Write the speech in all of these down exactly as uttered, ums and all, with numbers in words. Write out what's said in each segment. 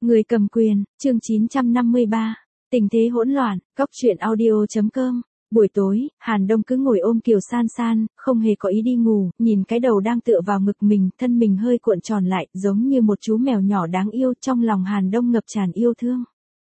Người cầm quyền, chương chín trăm năm mươi ba. Tình thế hỗn loạn, Cóc truyện audio.com. Buổi tối, Hàn Đông cứ ngồi ôm Kiều San San, không hề có ý đi ngủ, nhìn cái đầu đang tựa vào ngực mình, thân mình hơi cuộn tròn lại, giống như một chú mèo nhỏ đáng yêu, trong lòng Hàn Đông ngập tràn yêu thương.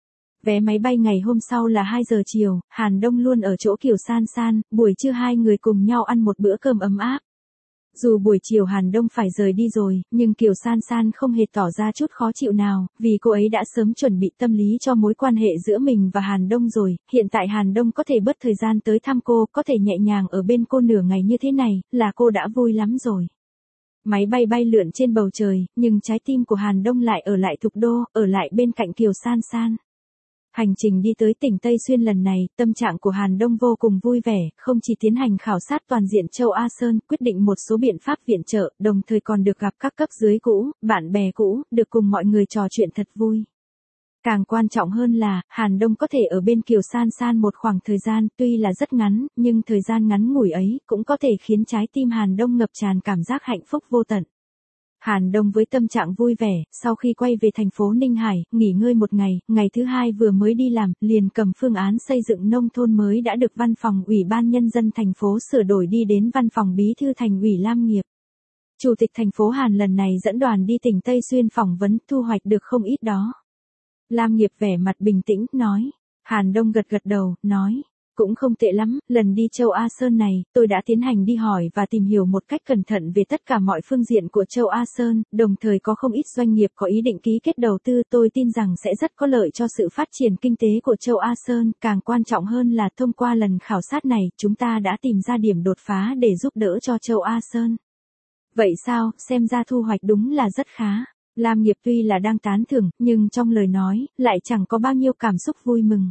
Vé máy bay ngày hôm sau là hai giờ chiều, Hàn Đông luôn ở chỗ Kiều San San, buổi trưa hai người cùng nhau ăn một bữa cơm ấm áp. Dù buổi chiều Hàn Đông phải rời đi rồi, nhưng Kiều San San không hề tỏ ra chút khó chịu nào, vì cô ấy đã sớm chuẩn bị tâm lý cho mối quan hệ giữa mình và Hàn Đông rồi, hiện tại Hàn Đông có thể bớt thời gian tới thăm cô, có thể nhẹ nhàng ở bên cô nửa ngày như thế này, là cô đã vui lắm rồi. Máy bay bay lượn trên bầu trời, nhưng trái tim của Hàn Đông lại ở lại Thục Đô, ở lại bên cạnh Kiều San San. Hành trình đi tới tỉnh Tây Xuyên lần này, tâm trạng của Hàn Đông vô cùng vui vẻ, không chỉ tiến hành khảo sát toàn diện châu A Sơn, quyết định một số biện pháp viện trợ, đồng thời còn được gặp các cấp dưới cũ, bạn bè cũ, được cùng mọi người trò chuyện thật vui. Càng quan trọng hơn là, Hàn Đông có thể ở bên Kiều San San một khoảng thời gian, tuy là rất ngắn, nhưng thời gian ngắn ngủi ấy, cũng có thể khiến trái tim Hàn Đông ngập tràn cảm giác hạnh phúc vô tận. Hàn Đông với tâm trạng vui vẻ, sau khi quay về thành phố Ninh Hải, nghỉ ngơi một ngày, ngày thứ hai vừa mới đi làm, liền cầm phương án xây dựng nông thôn mới đã được văn phòng Ủy ban Nhân dân thành phố sửa đổi đi đến văn phòng bí thư thành ủy Lam Nghiệp. Chủ tịch thành phố Hàn lần này dẫn đoàn đi tỉnh Tây Xuyên phỏng vấn, thu hoạch được không ít đó. Lam Nghiệp vẻ mặt bình tĩnh, nói. Hàn Đông gật gật đầu, nói. Cũng không tệ lắm, lần đi châu A Sơn này, tôi đã tiến hành đi hỏi và tìm hiểu một cách cẩn thận về tất cả mọi phương diện của châu A Sơn, đồng thời có không ít doanh nghiệp có ý định ký kết đầu tư, tôi tin rằng sẽ rất có lợi cho sự phát triển kinh tế của châu A Sơn, càng quan trọng hơn là thông qua lần khảo sát này, chúng ta đã tìm ra điểm đột phá để giúp đỡ cho châu A Sơn. Vậy sao, xem ra thu hoạch đúng là rất khá. Lam Nghiệp tuy là đang tán thưởng, nhưng trong lời nói, lại chẳng có bao nhiêu cảm xúc vui mừng.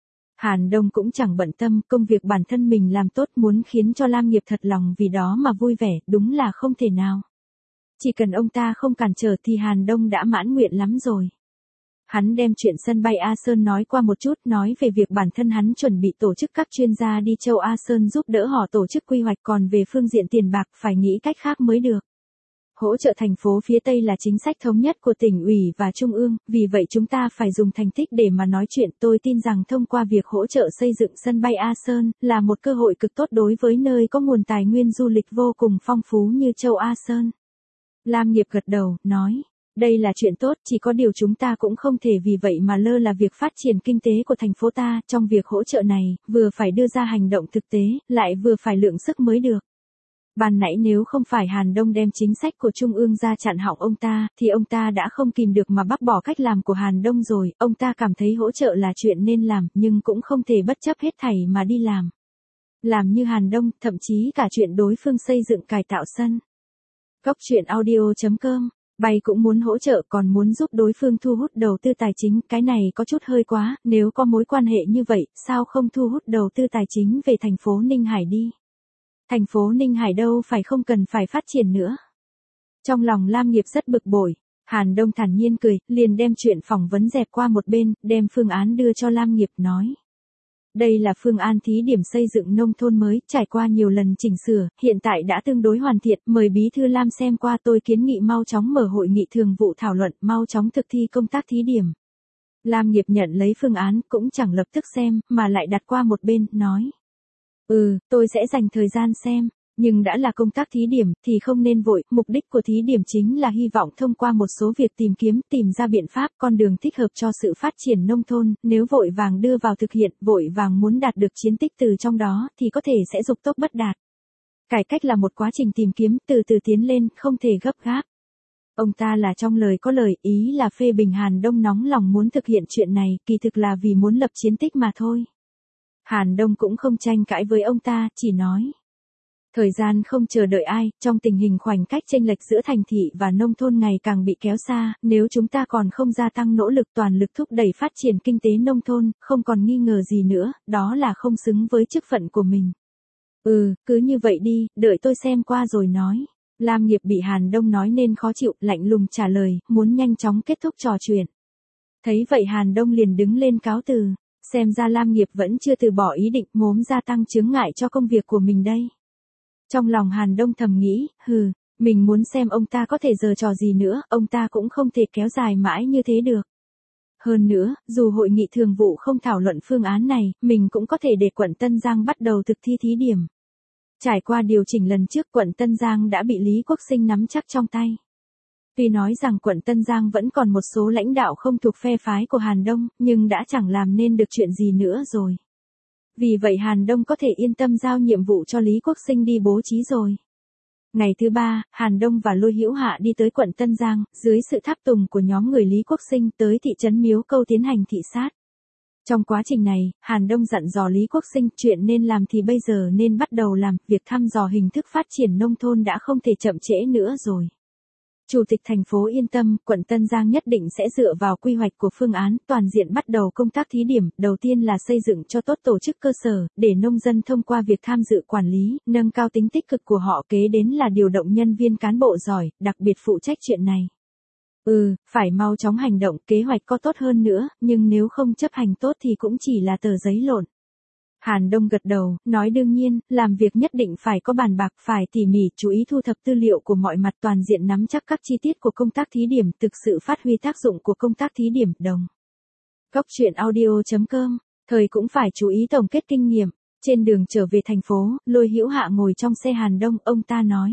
Hàn Đông cũng chẳng bận tâm, công việc bản thân mình làm tốt, muốn khiến cho Lam Nghiệp thật lòng vì đó mà vui vẻ, đúng là không thể nào. Chỉ cần ông ta không cản trở thì Hàn Đông đã mãn nguyện lắm rồi. Hắn đem chuyện sân bay A Sơn nói qua một chút, nói về việc bản thân hắn chuẩn bị tổ chức các chuyên gia đi châu A Sơn giúp đỡ họ tổ chức quy hoạch, còn về phương diện tiền bạc phải nghĩ cách khác mới được. Hỗ trợ thành phố phía Tây là chính sách thống nhất của tỉnh ủy và trung ương, vì vậy chúng ta phải dùng thành tích để mà nói chuyện. Tôi tin rằng thông qua việc hỗ trợ xây dựng sân bay A Sơn, là một cơ hội cực tốt đối với nơi có nguồn tài nguyên du lịch vô cùng phong phú như châu A Sơn. Lam Nghiệp gật đầu, nói, đây là chuyện tốt, chỉ có điều chúng ta cũng không thể vì vậy mà lơ là việc phát triển kinh tế của thành phố ta. Trong việc hỗ trợ này, vừa phải đưa ra hành động thực tế, lại vừa phải lượng sức mới được. Ban nãy nếu không phải Hàn Đông đem chính sách của Trung ương ra chặn họng ông ta, thì ông ta đã không kìm được mà bác bỏ cách làm của Hàn Đông rồi, ông ta cảm thấy hỗ trợ là chuyện nên làm, nhưng cũng không thể bất chấp hết thảy mà đi làm. Làm như Hàn Đông, thậm chí cả chuyện đối phương xây dựng cải tạo sân. Cóc truyện audio.com, bay cũng muốn hỗ trợ, còn muốn giúp đối phương thu hút đầu tư tài chính, cái này có chút hơi quá, nếu có mối quan hệ như vậy, sao không thu hút đầu tư tài chính về thành phố Ninh Hải đi. Thành phố Ninh Hải đâu phải không cần phải phát triển nữa. Trong lòng Lam Nghiệp rất bực bội, Hàn Đông thản nhiên cười, liền đem chuyện phỏng vấn dẹp qua một bên, đem phương án đưa cho Lam Nghiệp, nói. Đây là phương án thí điểm xây dựng nông thôn mới, trải qua nhiều lần chỉnh sửa, hiện tại đã tương đối hoàn thiện, mời Bí thư Lam xem qua, tôi kiến nghị mau chóng mở hội nghị thường vụ thảo luận, mau chóng thực thi công tác thí điểm. Lam Nghiệp nhận lấy phương án, cũng chẳng lập tức xem, mà lại đặt qua một bên, nói. Ừ, tôi sẽ dành thời gian xem, nhưng đã là công tác thí điểm, thì không nên vội, mục đích của thí điểm chính là hy vọng thông qua một số việc tìm kiếm, tìm ra biện pháp, con đường thích hợp cho sự phát triển nông thôn, nếu vội vàng đưa vào thực hiện, vội vàng muốn đạt được chiến tích từ trong đó, thì có thể sẽ dục tốc bất đạt. Cải cách là một quá trình tìm kiếm, từ từ tiến lên, không thể gấp gáp. Ông ta là trong lời có lời, ý là phê bình Hàn Đông nóng lòng muốn thực hiện chuyện này, kỳ thực là vì muốn lập chiến tích mà thôi. Hàn Đông cũng không tranh cãi với ông ta, chỉ nói. Thời gian không chờ đợi ai, trong tình hình khoảnh cách chênh lệch giữa thành thị và nông thôn ngày càng bị kéo xa, nếu chúng ta còn không gia tăng nỗ lực toàn lực thúc đẩy phát triển kinh tế nông thôn, không còn nghi ngờ gì nữa, đó là không xứng với chức phận của mình. Ừ, cứ như vậy đi, đợi tôi xem qua rồi nói. Lam Nghiệp bị Hàn Đông nói nên khó chịu, lạnh lùng trả lời, muốn nhanh chóng kết thúc trò chuyện. Thấy vậy Hàn Đông liền đứng lên cáo từ. Xem ra Lam Nghiệp vẫn chưa từ bỏ ý định, mốm gia tăng chướng ngại cho công việc của mình đây. Trong lòng Hàn Đông thầm nghĩ, hừ, mình muốn xem ông ta có thể giở trò gì nữa, ông ta cũng không thể kéo dài mãi như thế được. Hơn nữa, dù hội nghị thường vụ không thảo luận phương án này, mình cũng có thể để quận Tân Giang bắt đầu thực thi thí điểm. Trải qua điều chỉnh lần trước, quận Tân Giang đã bị Lý Quốc Sinh nắm chắc trong tay. Tuy nói rằng quận Tân Giang vẫn còn một số lãnh đạo không thuộc phe phái của Hàn Đông, nhưng đã chẳng làm nên được chuyện gì nữa rồi. Vì vậy Hàn Đông có thể yên tâm giao nhiệm vụ cho Lý Quốc Sinh đi bố trí rồi. Ngày thứ ba, Hàn Đông và Lôi Hữu Hạ đi tới quận Tân Giang, dưới sự tháp tùng của nhóm người Lý Quốc Sinh tới thị trấn Miếu Câu tiến hành thị sát. Trong quá trình này, Hàn Đông dặn dò Lý Quốc Sinh chuyện nên làm thì bây giờ nên bắt đầu làm, việc thăm dò hình thức phát triển nông thôn đã không thể chậm trễ nữa rồi. Chủ tịch thành phố yên tâm, quận Tân Giang nhất định sẽ dựa vào quy hoạch của phương án toàn diện bắt đầu công tác thí điểm, đầu tiên là xây dựng cho tốt tổ chức cơ sở, để nông dân thông qua việc tham dự quản lý, nâng cao tính tích cực của họ, kế đến là điều động nhân viên cán bộ giỏi, đặc biệt phụ trách chuyện này. Ừ, phải mau chóng hành động, kế hoạch có tốt hơn nữa, nhưng nếu không chấp hành tốt thì cũng chỉ là tờ giấy lộn. Hàn Đông gật đầu, nói đương nhiên, làm việc nhất định phải có bàn bạc, phải tỉ mỉ, chú ý thu thập tư liệu của mọi mặt, toàn diện nắm chắc các chi tiết của công tác thí điểm, thực sự phát huy tác dụng của công tác thí điểm. Đồng. Góc truyện audio chấm com, thời cũng phải chú ý tổng kết kinh nghiệm. Trên đường trở về thành phố, Lôi Hữu Hạ ngồi trong xe Hàn Đông, ông ta nói.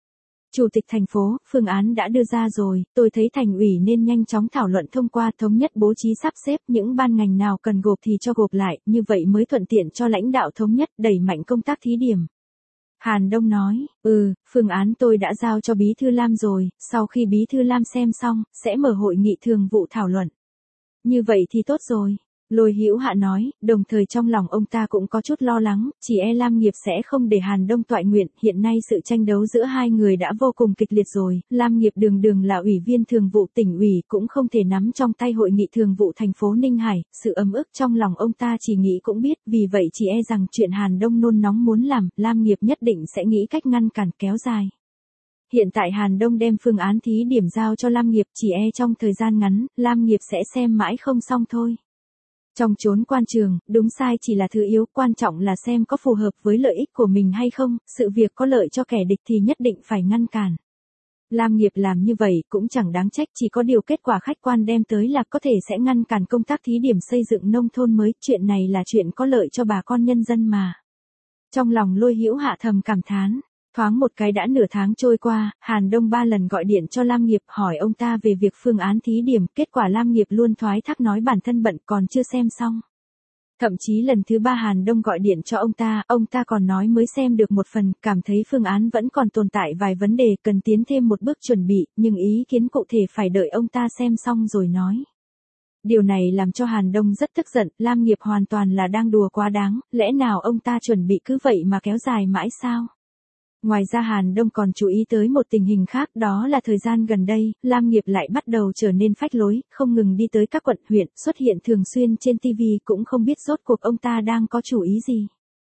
Chủ tịch thành phố, phương án đã đưa ra rồi, tôi thấy thành ủy nên nhanh chóng thảo luận thông qua, thống nhất bố trí sắp xếp những ban ngành nào cần gộp thì cho gộp lại, như vậy mới thuận tiện cho lãnh đạo thống nhất, đẩy mạnh công tác thí điểm. Hàn Đông nói, ừ, phương án tôi đã giao cho Bí Thư Lam rồi, sau khi Bí Thư Lam xem xong, sẽ mở hội nghị thường vụ thảo luận. Như vậy thì tốt rồi. Lôi Hữu Hạ nói, đồng thời trong lòng ông ta cũng có chút lo lắng, chỉ e Lam Nghiệp sẽ không để Hàn Đông toại nguyện, hiện nay sự tranh đấu giữa hai người đã vô cùng kịch liệt rồi, Lam Nghiệp đường đường là ủy viên thường vụ tỉnh ủy cũng không thể nắm trong tay hội nghị thường vụ thành phố Ninh Hải, sự ấm ức trong lòng ông ta chỉ nghĩ cũng biết, vì vậy chỉ e rằng chuyện Hàn Đông nôn nóng muốn làm, Lam Nghiệp nhất định sẽ nghĩ cách ngăn cản kéo dài. Hiện tại Hàn Đông đem phương án thí điểm giao cho Lam Nghiệp, chỉ e trong thời gian ngắn, Lam Nghiệp sẽ xem mãi không xong thôi. Trong chốn quan trường, đúng sai chỉ là thứ yếu, quan trọng là xem có phù hợp với lợi ích của mình hay không, sự việc có lợi cho kẻ địch thì nhất định phải ngăn cản. Lam Nghiệp làm như vậy cũng chẳng đáng trách, chỉ có điều kết quả khách quan đem tới là có thể sẽ ngăn cản công tác thí điểm xây dựng nông thôn mới, chuyện này là chuyện có lợi cho bà con nhân dân mà. Trong lòng Lôi Hữu Hạ thầm cảm thán. Thoáng một cái đã nửa tháng trôi qua, Hàn Đông ba lần gọi điện cho Lam Nghiệp hỏi ông ta về việc phương án thí điểm, kết quả Lam Nghiệp luôn thoái thác nói bản thân bận còn chưa xem xong. Thậm chí lần thứ ba Hàn Đông gọi điện cho ông ta, ông ta còn nói mới xem được một phần, cảm thấy phương án vẫn còn tồn tại vài vấn đề cần tiến thêm một bước chuẩn bị, nhưng ý kiến cụ thể phải đợi ông ta xem xong rồi nói. Điều này làm cho Hàn Đông rất tức giận, Lam Nghiệp hoàn toàn là đang đùa quá đáng, lẽ nào ông ta chuẩn bị cứ vậy mà kéo dài mãi sao? Ngoài ra Hàn Đông còn chú ý tới một tình hình khác, đó là thời gian gần đây, Lam Nghiệp lại bắt đầu trở nên phách lối, không ngừng đi tới các quận huyện, xuất hiện thường xuyên trên ti vi, cũng không biết rốt cuộc ông ta đang có chủ ý gì.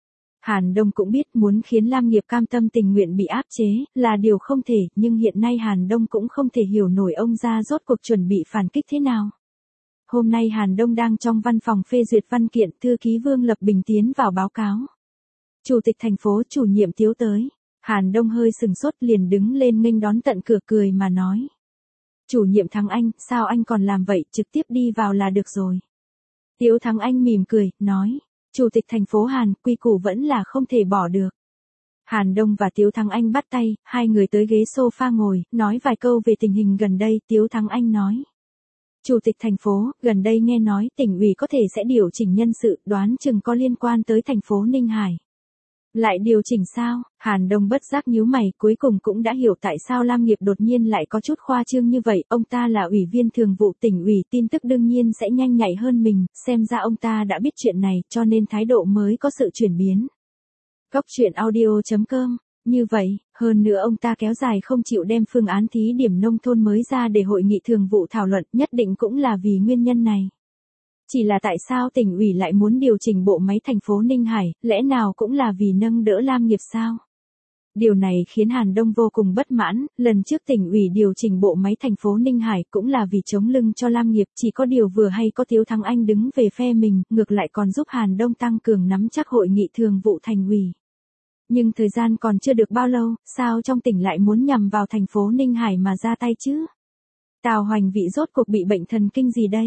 Hàn Đông cũng biết muốn khiến Lam Nghiệp cam tâm tình nguyện bị áp chế, là điều không thể, nhưng hiện nay Hàn Đông cũng không thể hiểu nổi ông ra rốt cuộc chuẩn bị phản kích thế nào. Hôm nay Hàn Đông đang trong văn phòng phê duyệt văn kiện, thư ký Vương Lập Bình tiến vào báo cáo. Chủ tịch thành phố, chủ nhiệm Tiếu tới. Hàn Đông hơi sừng sốt liền đứng lên nghênh đón tận cửa cười mà nói. Chủ nhiệm Thắng Anh, sao anh còn làm vậy, trực tiếp đi vào là được rồi. Tiếu Thắng Anh mỉm cười, nói. Chủ tịch thành phố Hàn, quy củ vẫn là không thể bỏ được. Hàn Đông và Tiếu Thắng Anh bắt tay, hai người tới ghế sofa ngồi, nói vài câu về tình hình gần đây, Tiếu Thắng Anh nói. Chủ tịch thành phố, gần đây nghe nói tỉnh ủy có thể sẽ điều chỉnh nhân sự, đoán chừng có liên quan tới thành phố Ninh Hải. Lại điều chỉnh sao? Hàn Đông bất giác nhíu mày, cuối cùng cũng đã hiểu tại sao Lam Nghiệp đột nhiên lại có chút khoa trương như vậy, ông ta là ủy viên thường vụ tỉnh ủy, tin tức đương nhiên sẽ nhanh nhạy hơn mình, xem ra ông ta đã biết chuyện này, cho nên thái độ mới có sự chuyển biến. Góc truyện audio chấm com, như vậy, hơn nữa ông ta kéo dài không chịu đem phương án thí điểm nông thôn mới ra để hội nghị thường vụ thảo luận, nhất định cũng là vì nguyên nhân này. Chỉ là tại sao tỉnh ủy lại muốn điều chỉnh bộ máy thành phố Ninh Hải, lẽ nào cũng là vì nâng đỡ Lam Nghiệp sao? Điều này khiến Hàn Đông vô cùng bất mãn, lần trước tỉnh ủy điều chỉnh bộ máy thành phố Ninh Hải cũng là vì chống lưng cho Lam Nghiệp, chỉ có điều vừa hay có Tiếu Thắng Anh đứng về phe mình, ngược lại còn giúp Hàn Đông tăng cường nắm chắc hội nghị thường vụ thành ủy. Nhưng thời gian còn chưa được bao lâu, sao trong tỉnh lại muốn nhằm vào thành phố Ninh Hải mà ra tay chứ? Tào Hoành Vị rốt cuộc bị bệnh thần kinh gì đây?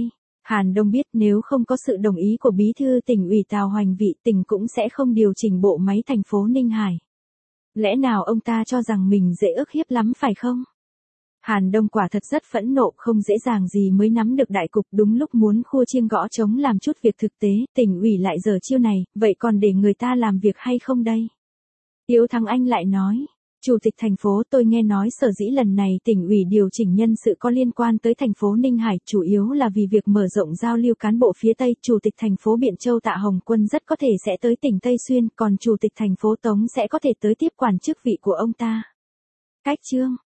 Hàn Đông biết nếu không có sự đồng ý của bí thư tỉnh ủy Tào Hoành Vị, tỉnh cũng sẽ không điều chỉnh bộ máy thành phố Ninh Hải. Lẽ nào ông ta cho rằng mình dễ ức hiếp lắm phải không? Hàn Đông quả thật rất phẫn nộ, không dễ dàng gì mới nắm được đại cục, đúng lúc muốn khua chiêng gõ trống làm chút việc thực tế, tỉnh ủy lại giở chiêu này, vậy còn để người ta làm việc hay không đây? Tiếu Thắng Anh lại nói, Chủ tịch thành phố, tôi nghe nói sở dĩ lần này tỉnh ủy điều chỉnh nhân sự có liên quan tới thành phố Ninh Hải, chủ yếu là vì việc mở rộng giao lưu cán bộ phía Tây. Chủ tịch thành phố Biện Châu Tạ Hồng Quân rất có thể sẽ tới tỉnh Tây Xuyên, còn Chủ tịch thành phố Tống sẽ có thể tới tiếp quản chức vị của ông ta. Cách chương